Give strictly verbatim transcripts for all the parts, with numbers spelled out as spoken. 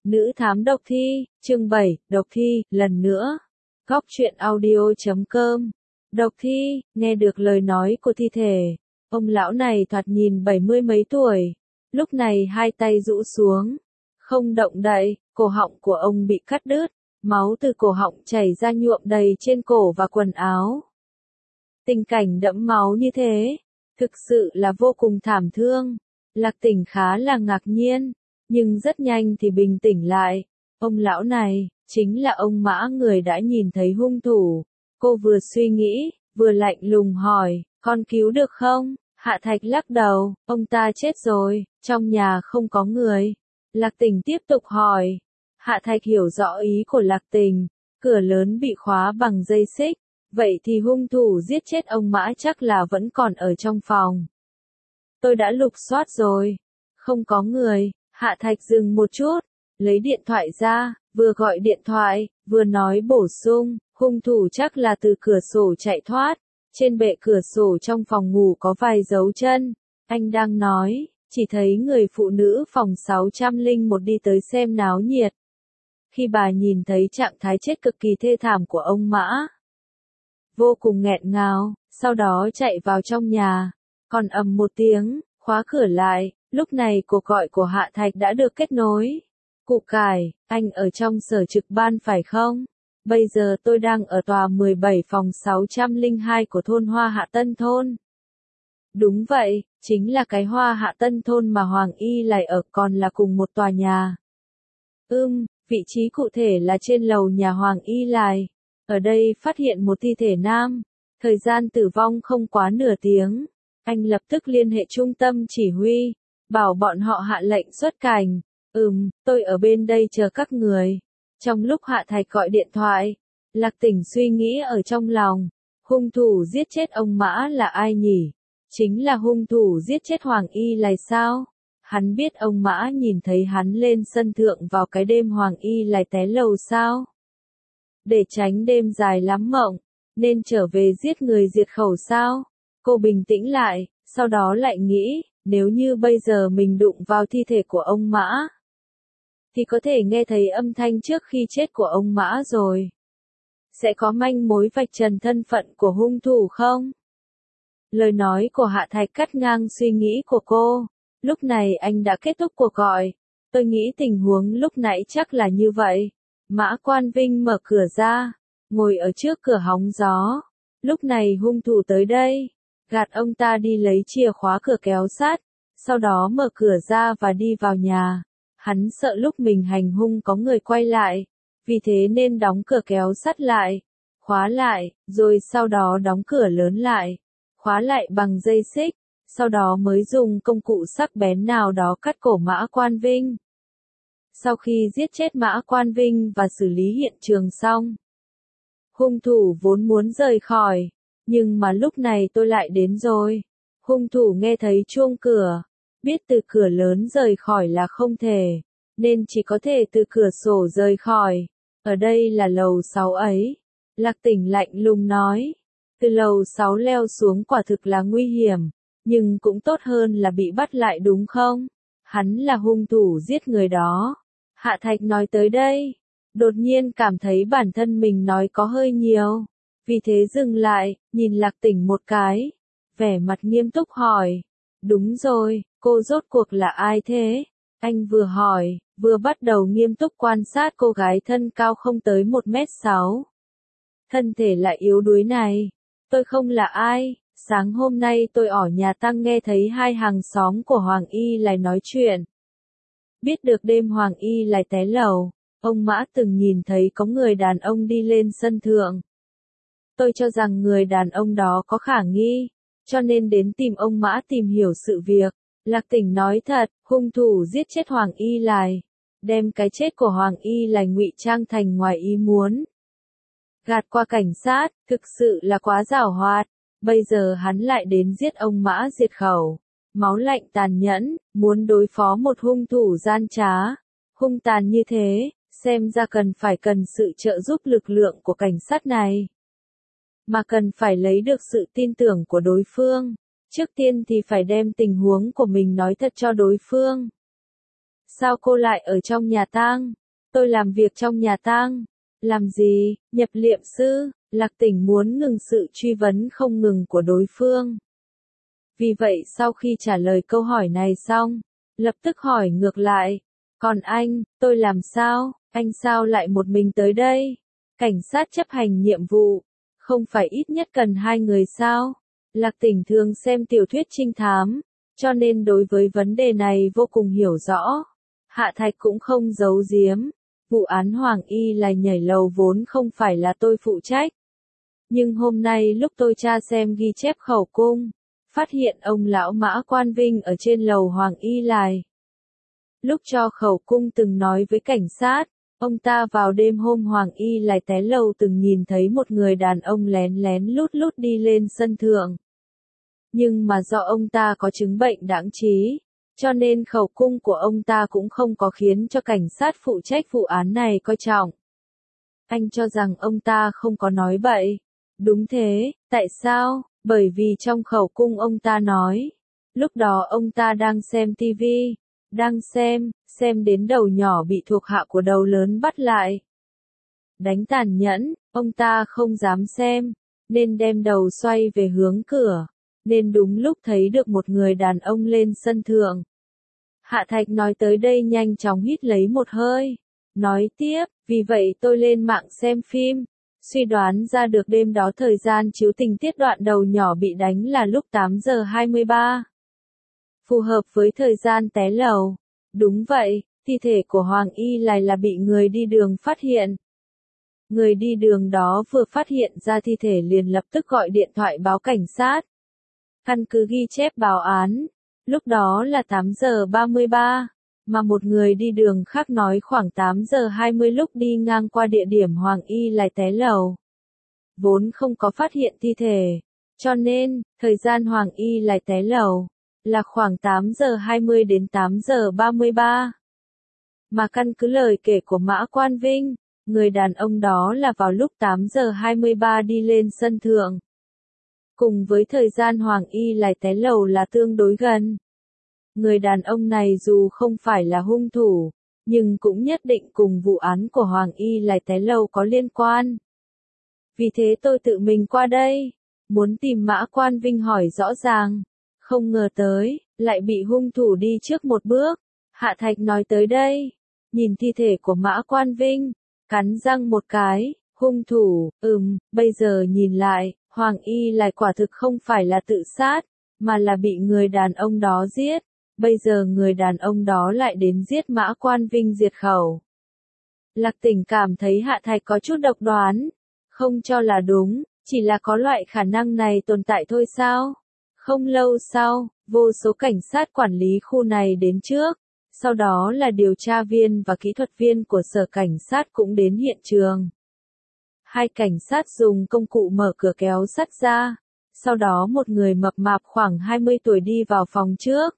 Nữ thám độc thi, chương bảy, độc thi, lần nữa. Góc truyện audio chấm com. Độc thi, nghe được lời nói của thi thể. Ông lão này thoạt nhìn bảy mươi mấy tuổi. Lúc này hai tay rũ xuống. Không động đậy, cổ họng của ông bị cắt đứt. Máu từ cổ họng chảy ra nhuộm đầy trên cổ và quần áo. Tình cảnh đẫm máu như thế, thực sự là vô cùng thảm thương. Lạc Tỉnh khá là ngạc nhiên, nhưng rất nhanh thì bình tĩnh lại. Ông lão này, chính là ông Mã người đã nhìn thấy hung thủ. Cô vừa suy nghĩ, vừa lạnh lùng hỏi, con cứu được không? Hạ Thạch lắc đầu, ông ta chết rồi, trong nhà không có người. Lạc Tỉnh tiếp tục hỏi. Hạ Thạch hiểu rõ ý của Lạc Tỉnh, cửa lớn bị khóa bằng dây xích, vậy thì hung thủ giết chết ông Mã chắc là vẫn còn ở trong phòng. Tôi đã lục soát rồi, không có người. Hạ Thạch dừng một chút, lấy điện thoại ra, vừa gọi điện thoại, vừa nói bổ sung, hung thủ chắc là từ cửa sổ chạy thoát, trên bệ cửa sổ trong phòng ngủ có vài dấu chân. Anh đang nói, chỉ thấy người phụ nữ phòng sáu trăm lẻ một đi tới xem náo nhiệt. Khi bà nhìn thấy trạng thái chết cực kỳ thê thảm của ông Mã, vô cùng nghẹn ngào, sau đó chạy vào trong nhà, còn ầm một tiếng, khóa cửa lại. Lúc này cuộc gọi của Hạ Thạch đã được kết nối. Cụ Cải, anh ở trong sở trực ban phải không? Bây giờ tôi đang ở tòa mười bảy phòng sáu trăm lẻ hai của thôn Hoa Hạ Tân Thôn. Đúng vậy, chính là cái Hoa Hạ Tân Thôn mà Hoàng Y lại ở, còn là cùng một tòa nhà. Ừm, vị trí cụ thể là trên lầu nhà Hoàng Y lại. Ở đây phát hiện một thi thể nam. Thời gian tử vong không quá nửa tiếng. Anh lập tức liên hệ trung tâm chỉ huy, bảo bọn họ hạ lệnh xuất cảnh. Ừm, tôi ở bên đây chờ các người. Trong lúc Hạ Thạch gọi điện thoại, Lạc Tỉnh suy nghĩ ở trong lòng. Hung thủ giết chết ông Mã là ai nhỉ? Chính là hung thủ giết chết Hoàng Y lại sao? Hắn biết ông Mã nhìn thấy hắn lên sân thượng vào cái đêm Hoàng Y lại té lầu sao? Để tránh đêm dài lắm mộng, nên trở về giết người diệt khẩu sao? Cô bình tĩnh lại, sau đó lại nghĩ, nếu như bây giờ mình đụng vào thi thể của ông Mã, thì có thể nghe thấy âm thanh trước khi chết của ông Mã rồi. Sẽ có manh mối vạch trần thân phận của hung thủ không? Lời nói của Hạ Thạch cắt ngang suy nghĩ của cô. Lúc này anh đã kết thúc cuộc gọi. Tôi nghĩ tình huống lúc nãy chắc là như vậy. Mã Quan Vinh mở cửa ra, ngồi ở trước cửa hóng gió. Lúc này hung thủ tới đây, gạt ông ta đi lấy chìa khóa cửa kéo sắt, sau đó mở cửa ra và đi vào nhà. Hắn sợ lúc mình hành hung có người quay lại, vì thế nên đóng cửa kéo sắt lại, khóa lại, rồi sau đó đóng cửa lớn lại, khóa lại bằng dây xích, sau đó mới dùng công cụ sắc bén nào đó cắt cổ Mã Quan Vinh. Sau khi giết chết Mã Quan Vinh và xử lý hiện trường xong, hung thủ vốn muốn rời khỏi, nhưng mà lúc này tôi lại đến rồi. Hung thủ nghe thấy chuông cửa, biết từ cửa lớn rời khỏi là không thể, nên chỉ có thể từ cửa sổ rời khỏi. Ở đây là lầu sáu ấy. Lạc Tỉnh lạnh lùng nói. Từ lầu sáu leo xuống quả thực là nguy hiểm, nhưng cũng tốt hơn là bị bắt lại đúng không? Hắn là hung thủ giết người đó. Hạ Thạch nói tới đây, đột nhiên cảm thấy bản thân mình nói có hơi nhiều. Vì thế dừng lại, nhìn Lạc Tỉnh một cái, vẻ mặt nghiêm túc hỏi. Đúng rồi, cô rốt cuộc là ai thế? Anh vừa hỏi, vừa bắt đầu nghiêm túc quan sát cô gái thân cao không tới một mét sáu. Thân thể lại yếu đuối này. Tôi không là ai, sáng hôm nay tôi ở nhà tăng nghe thấy hai hàng xóm của Hoàng Y lại nói chuyện. Biết được đêm Hoàng Y lại té lầu, ông Mã từng nhìn thấy có người đàn ông đi lên sân thượng. Tôi cho rằng người đàn ông đó có khả nghi, cho nên đến tìm ông Mã tìm hiểu sự việc. Lạc Tỉnh nói thật, hung thủ giết chết Hoàng Y lại, đem cái chết của Hoàng Y lại ngụy trang thành ngoài ý muốn. Gạt qua cảnh sát, thực sự là quá giảo hoạt. Bây giờ hắn lại đến giết ông Mã diệt khẩu. Máu lạnh tàn nhẫn, muốn đối phó một hung thủ gian trá. Hung tàn như thế, xem ra cần phải cần sự trợ giúp lực lượng của cảnh sát này. Mà cần phải lấy được sự tin tưởng của đối phương. Trước tiên thì phải đem tình huống của mình nói thật cho đối phương. Sao cô lại ở trong nhà tang? Tôi làm việc trong nhà tang. Làm gì? Nhập liệm sư. Lạc Tỉnh muốn ngừng sự truy vấn không ngừng của đối phương. Vì vậy sau khi trả lời câu hỏi này xong, lập tức hỏi ngược lại. Còn anh, tôi làm sao? Anh sao lại một mình tới đây? Cảnh sát chấp hành nhiệm vụ. Không phải ít nhất cần hai người sao? Lạc Tỉnh thường xem tiểu thuyết trinh thám, cho nên đối với vấn đề này vô cùng hiểu rõ. Hạ Thạch cũng không giấu giếm. Vụ án Hoàng Y Lài nhảy lầu vốn không phải là tôi phụ trách. Nhưng hôm nay lúc tôi tra xem ghi chép khẩu cung, phát hiện ông lão Mã Quan Vinh ở trên lầu Hoàng Y Lài. Lúc cho khẩu cung từng nói với cảnh sát, ông ta vào đêm hôm Hoàng Y Lài té lầu từng nhìn thấy một người đàn ông lén lén lút lút đi lên sân thượng. Nhưng mà do ông ta có chứng bệnh đãng trí, cho nên khẩu cung của ông ta cũng không có khiến cho cảnh sát phụ trách vụ án này coi trọng. Anh cho rằng ông ta không có nói bậy. Đúng thế, tại sao? Bởi vì trong khẩu cung ông ta nói, lúc đó ông ta đang xem tivi, đang xem, xem đến đầu nhỏ bị thuộc hạ của đầu lớn bắt lại. Đánh tàn nhẫn, ông ta không dám xem, nên đem đầu xoay về hướng cửa, nên đúng lúc thấy được một người đàn ông lên sân thượng. Hạ Thạch nói tới đây nhanh chóng hít lấy một hơi, nói tiếp, vì vậy tôi lên mạng xem phim, suy đoán ra được đêm đó thời gian chiếu tình tiết đoạn đầu nhỏ bị đánh là lúc tám giờ hai mươi ba. Phù hợp với thời gian té lầu. Đúng vậy, thi thể của Hoàng Y Lài là bị người đi đường phát hiện. Người đi đường đó vừa phát hiện ra thi thể liền lập tức gọi điện thoại báo cảnh sát. Căn cứ ghi chép báo án, lúc đó là tám giờ ba mươi ba, mà một người đi đường khác nói khoảng tám giờ hai mươi lúc đi ngang qua địa điểm Hoàng Y Lài té lầu. Vốn không có phát hiện thi thể, cho nên, thời gian Hoàng Y Lài té lầu là khoảng tám giờ hai mươi đến tám giờ ba mươi ba. Mà căn cứ lời kể của Mã Quan Vinh, người đàn ông đó là vào lúc tám giờ hai mươi ba đi lên sân thượng. Cùng với thời gian Hoàng Y Lài té lầu là tương đối gần. Người đàn ông này dù không phải là hung thủ, nhưng cũng nhất định cùng vụ án của Hoàng Y Lài té lầu có liên quan. Vì thế tôi tự mình qua đây, muốn tìm Mã Quan Vinh hỏi rõ ràng. Không ngờ tới, lại bị hung thủ đi trước một bước. Hạ Thạch nói tới đây, nhìn thi thể của Mã Quan Vinh, cắn răng một cái, hung thủ, ừm, bây giờ nhìn lại, Hoàng Y Lài quả thực không phải là tự sát, mà là bị người đàn ông đó giết. Bây giờ người đàn ông đó lại đến giết Mã Quan Vinh diệt khẩu. Lạc Tỉnh cảm thấy Hạ Thạch có chút độc đoán, không cho là đúng, chỉ là có loại khả năng này tồn tại thôi sao? Không lâu sau, vô số cảnh sát quản lý khu này đến trước, sau đó là điều tra viên và kỹ thuật viên của sở cảnh sát cũng đến hiện trường. Hai cảnh sát dùng công cụ mở cửa kéo sắt ra, sau đó một người mập mạp khoảng hai mươi tuổi đi vào phòng trước.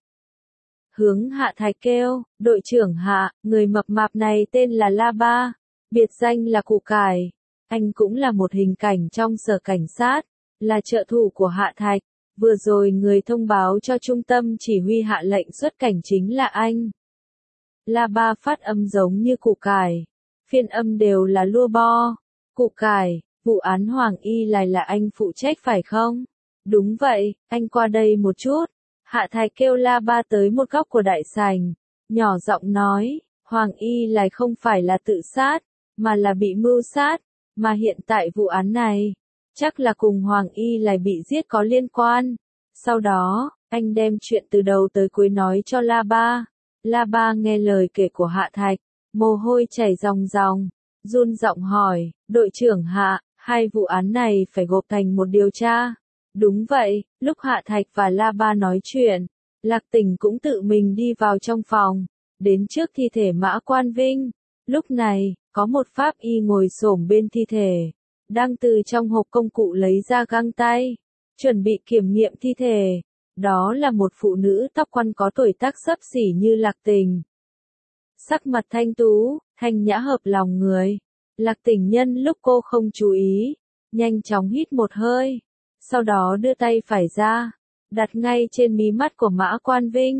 Hướng Hạ Thạch kêu, đội trưởng Hạ, người mập mạp này tên là La Ba, biệt danh là Củ Cải. Anh cũng là một hình cảnh trong sở cảnh sát, là trợ thủ của Hạ Thạch. Vừa rồi người thông báo cho trung tâm chỉ huy hạ lệnh xuất cảnh chính là anh. La Ba phát âm giống như Củ Cải, phiên âm đều là lua bo. Củ Cải, vụ án Hoàng Y Lài là anh phụ trách phải không? Đúng vậy, anh qua đây một chút. Hạ Thạch kêu La Ba tới một góc của đại sảnh, nhỏ giọng nói, Hoàng Y Lài không phải là tự sát, mà là bị mưu sát, mà hiện tại vụ án này, chắc là cùng Hoàng Y Lài bị giết có liên quan. Sau đó, anh đem chuyện từ đầu tới cuối nói cho La Ba. La Ba nghe lời kể của Hạ Thạch, mồ hôi chảy ròng ròng, run giọng hỏi, đội trưởng Hạ, hai vụ án này phải gộp thành một điều tra. Đúng vậy, lúc Hạ Thạch và La Ba nói chuyện, Lạc Tỉnh cũng tự mình đi vào trong phòng, đến trước thi thể Mã Quan Vinh. Lúc này, có một pháp y ngồi xổm bên thi thể, đang từ trong hộp công cụ lấy ra găng tay, chuẩn bị kiểm nghiệm thi thể. Đó là một phụ nữ tóc quăn có tuổi tác xấp xỉ như Lạc Tỉnh. Sắc mặt thanh tú, thanh nhã hợp lòng người. Lạc Tỉnh nhân lúc cô không chú ý, nhanh chóng hít một hơi, sau đó đưa tay phải ra, đặt ngay trên mí mắt của Mã Quan Vinh.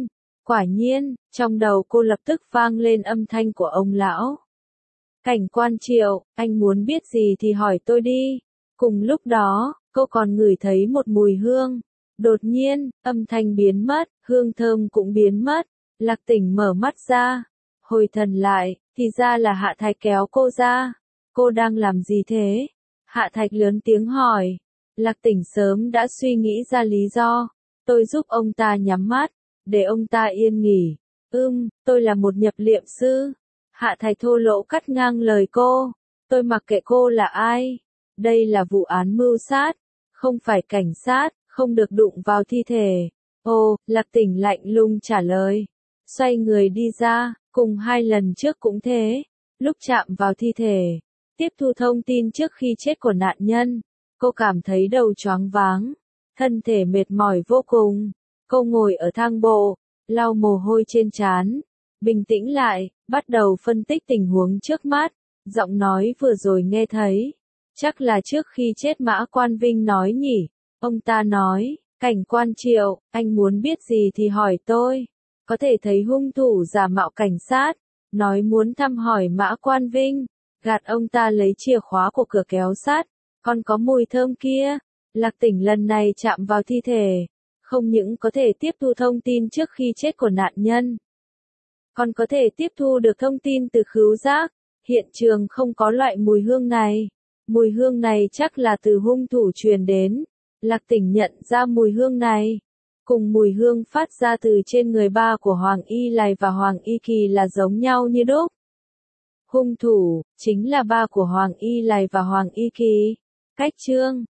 Quả nhiên, trong đầu cô lập tức vang lên âm thanh của ông lão. Cảnh quan Triệu, anh muốn biết gì thì hỏi tôi đi. Cùng lúc đó, cô còn ngửi thấy một mùi hương. Đột nhiên, âm thanh biến mất, hương thơm cũng biến mất. Lạc Tỉnh mở mắt ra, hồi thần lại, thì ra là Hạ Thạch kéo cô ra. Cô đang làm gì thế? Hạ Thạch lớn tiếng hỏi. Lạc Tỉnh sớm đã suy nghĩ ra lý do. Tôi giúp ông ta nhắm mắt, để ông ta yên nghỉ. Ưm, tôi là một nhập liệm sư. Hạ Thạch thô lỗ cắt ngang lời cô. Tôi mặc kệ cô là ai. Đây là vụ án mưu sát, không phải cảnh sát, không được đụng vào thi thể. Ồ, Lạc Tỉnh lạnh lùng trả lời. Xoay người đi ra, cùng hai lần trước cũng thế. Lúc chạm vào thi thể, tiếp thu thông tin trước khi chết của nạn nhân, cô cảm thấy đầu choáng váng, thân thể mệt mỏi vô cùng. Cô ngồi ở thang bộ, lau mồ hôi trên trán, bình tĩnh lại, bắt đầu phân tích tình huống trước mắt. Giọng nói vừa rồi nghe thấy, chắc là trước khi chết Mã Quan Vinh nói nhỉ. Ông ta nói, cảnh quan Triệu, anh muốn biết gì thì hỏi tôi. Có thể thấy hung thủ giả mạo cảnh sát, nói muốn thăm hỏi Mã Quan Vinh, gạt ông ta lấy chìa khóa của cửa kéo sắt, còn có mùi thơm kia. Lạc Tỉnh lần này chạm vào thi thể, không những có thể tiếp thu thông tin trước khi chết của nạn nhân, còn có thể tiếp thu được thông tin từ khứu giác. Hiện trường không có loại mùi hương này. Mùi hương này chắc là từ hung thủ truyền đến. Lạc Tỉnh nhận ra mùi hương này, cùng mùi hương phát ra từ trên người ba của Hoàng Y Lài và Hoàng Y Kỳ là giống nhau như đúc. Hung thủ chính là ba của Hoàng Y Lài và Hoàng Y Kỳ. Cách chương